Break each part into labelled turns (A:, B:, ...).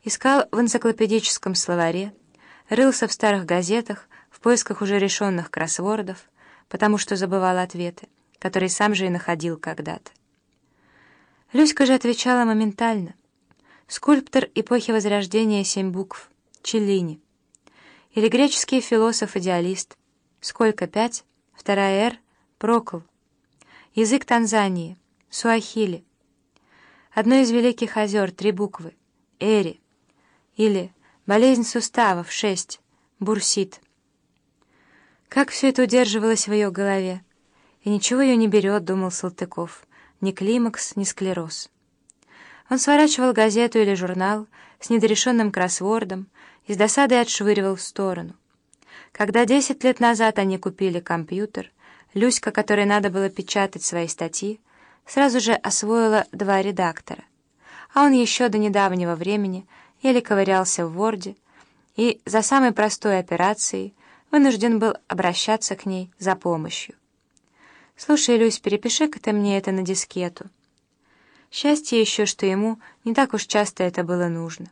A: Искал в энциклопедическом словаре, рылся в старых газетах в поисках уже решенных кроссвордов, потому что забывал ответы, которые сам же и находил когда-то. Люська же отвечала моментально. Скульптор эпохи Возрождения 7 букв, Челлини. Или греческий философ-идеалист. Сколько, 5? Вторая «Р», Прокл. Язык Танзании, Суахили. Одно из великих озер, 3 буквы, Эри. Или болезнь суставов, 6, Бурсит. Как все это удерживалось в ее голове? И ничего ее не берет, думал Салтыков. Ни климакс, ни склероз. Он сворачивал газету или журнал с недорешенным кроссвордом и с досадой отшвыривал в сторону. Когда 10 лет назад они купили компьютер, Люська, которой надо было печатать свои статьи, сразу же освоила 2 редактора, а он еще до недавнего времени еле ковырялся в Ворде и за самой простой операцией вынужден был обращаться к ней за помощью. «Слушай, Люсь, перепиши-ка ты мне это на дискету». Счастье еще, что ему не так уж часто это было нужно.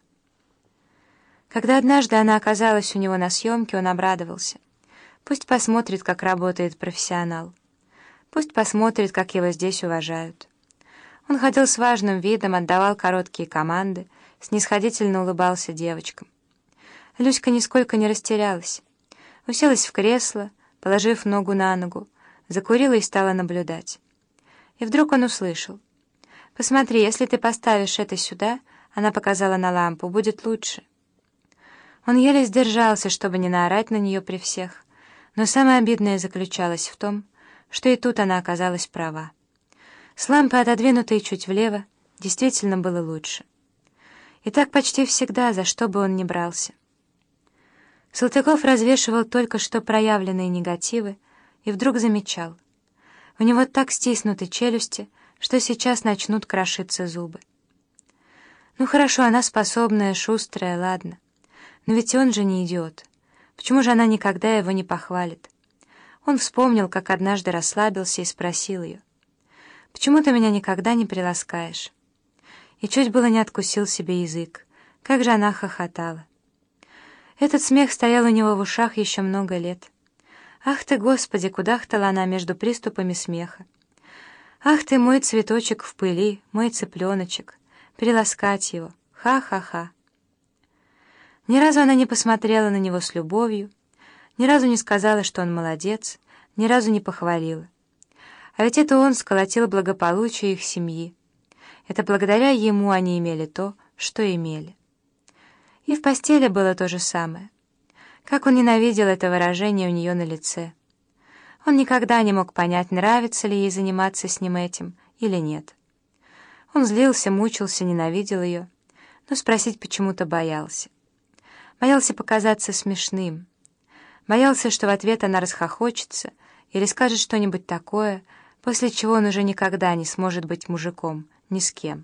A: Когда однажды она оказалась у него на съемке, он обрадовался. Пусть посмотрит, как работает профессионал. Пусть посмотрит, как его здесь уважают. Он ходил с важным видом, отдавал короткие команды, снисходительно улыбался девочкам. Люська нисколько не растерялась. Уселась в кресло, положив ногу на ногу, закурила и стала наблюдать. И вдруг он услышал: «Посмотри, если ты поставишь это сюда», — она показала на лампу, — «будет лучше». Он еле сдержался, чтобы не наорать на нее при всех, но самое обидное заключалось в том, что и тут она оказалась права. С лампы, отодвинутой чуть влево, действительно было лучше. И так почти всегда, за что бы он ни брался. Салтыков развешивал только что проявленные негативы и вдруг замечал: у него так стиснуты челюсти, что сейчас начнут крошиться зубы. Ну хорошо, она способная, шустрая, ладно. Но ведь он же не идиот. Почему же она никогда его не похвалит? Он вспомнил, как однажды расслабился и спросил ее: «Почему ты меня никогда не приласкаешь?» И чуть было не откусил себе язык. Как же она хохотала. Этот смех стоял у него в ушах еще много лет. «Ах ты, Господи!» — кудахтала она между приступами смеха. «Ах ты, мой цветочек в пыли, мой цыпленочек! Приласкать его! Ха-ха-ха!» Ни разу она не посмотрела на него с любовью, ни разу не сказала, что он молодец, ни разу не похвалила. А ведь это он сколотил благополучие их семьи. Это благодаря ему они имели то, что имели. И в постели было то же самое. Как он ненавидел это выражение у нее на лице. Он никогда не мог понять, нравится ли ей заниматься с ним этим или нет. Он злился, мучился, ненавидел ее, но спросить почему-то боялся. Боялся показаться смешным. Боялся, что в ответ она расхохочется или скажет что-нибудь такое, после чего он уже никогда не сможет быть мужиком, ни с кем.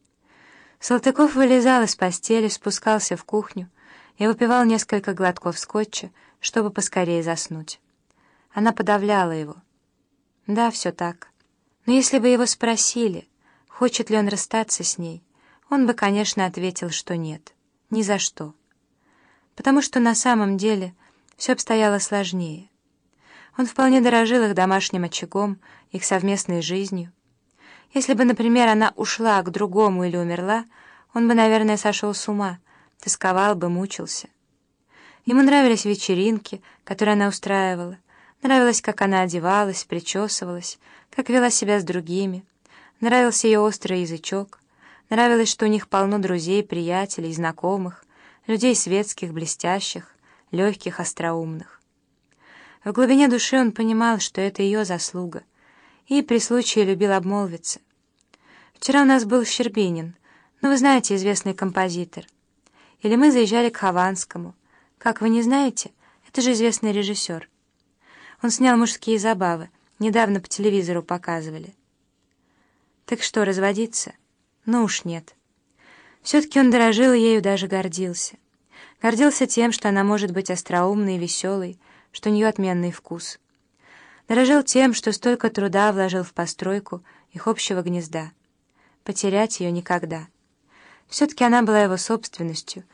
A: Салтыков вылезал из постели, спускался в кухню и выпивал несколько глотков скотча, чтобы поскорее заснуть. Она подавляла его. Да, все так. Но если бы его спросили, хочет ли он расстаться с ней, он бы, конечно, ответил, что нет, ни за что. Потому что на самом деле все обстояло сложнее. Он вполне дорожил их домашним очагом, их совместной жизнью. Если бы, например, она ушла к другому или умерла, он бы, наверное, сошел с ума, тосковал бы, мучился. Ему нравились вечеринки, которые она устраивала, нравилось, как она одевалась, причесывалась, как вела себя с другими, нравился ее острый язычок, нравилось, что у них полно друзей, приятелей, знакомых, людей светских, блестящих, легких, остроумных. В глубине души он понимал, что это ее заслуга, и при случае любил обмолвиться. «Вчера у нас был Щербинин, ну, вы знаете, известный композитор. Или мы заезжали к Хованскому. Как, вы не знаете? Это же известный режиссер. Он снял «Мужские забавы», недавно по телевизору показывали». Так что, разводиться? Ну уж нет. Все-таки он дорожил ею, даже гордился. Гордился тем, что она может быть остроумной и веселой, что у нее отменный вкус. Дорожил тем, что столько труда вложил в постройку их общего гнезда. Потерять ее никогда. Все-таки она была его собственностью,